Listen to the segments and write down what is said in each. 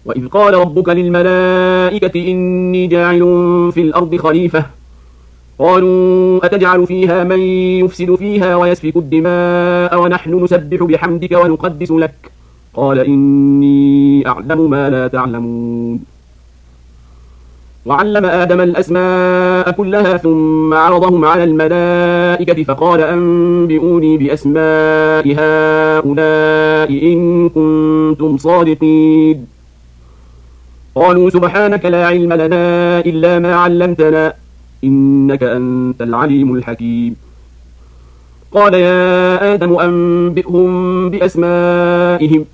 وإذ قال ربك للملائكة إني جاعل في الأرض خليفة قالوا أتجعل فيها من يفسد فيها ويسفك الدماء ونحن نسبح بحمدك ونقدس لك قال إني أعلم ما لا تعلمون. وعلم آدم الأسماء كلها ثم عرضهم على الملائكة فقال أنبئوني بأسماء هؤلاء إن كنتم صادقين. قالوا سبحانك لا علم لنا إلا ما علمتنا إنك أنت العليم الحكيم. قال يا آدم أنبئهم بأسمائهم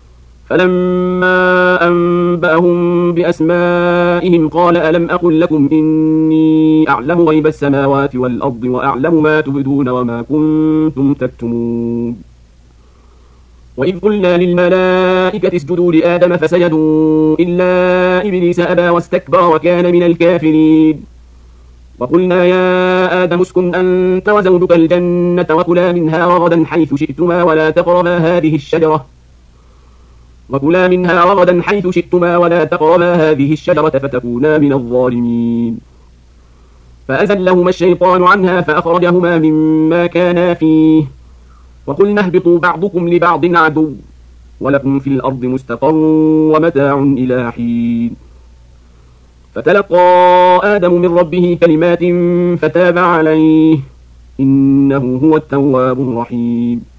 فلما أنبأهم بأسمائهم قال ألم أقل لكم إني أعلم غيب السماوات والأرض وأعلم ما تبدون وما كنتم تكتمون. وإذ قلنا للملائكة اسجدوا لآدم فسجدوا إلا إبليس أبى واستكبر وكان من الكافرين. وقلنا يا آدم اسكن أنت وزوجك الجنة وكلا منها رغدا حيث شئتما ولا تقربا هذه الشجرة فتكونا من الظالمين. فأزلهما الشيطان عنها فأخرجهما مما كانا فيه وقلنا اهبطوا بعضكم لبعض عدو ولكم في الأرض مستقر ومتاع إلى حين. فتلقى آدم من ربه كلمات فتاب عليه إنه هو التواب الرحيم.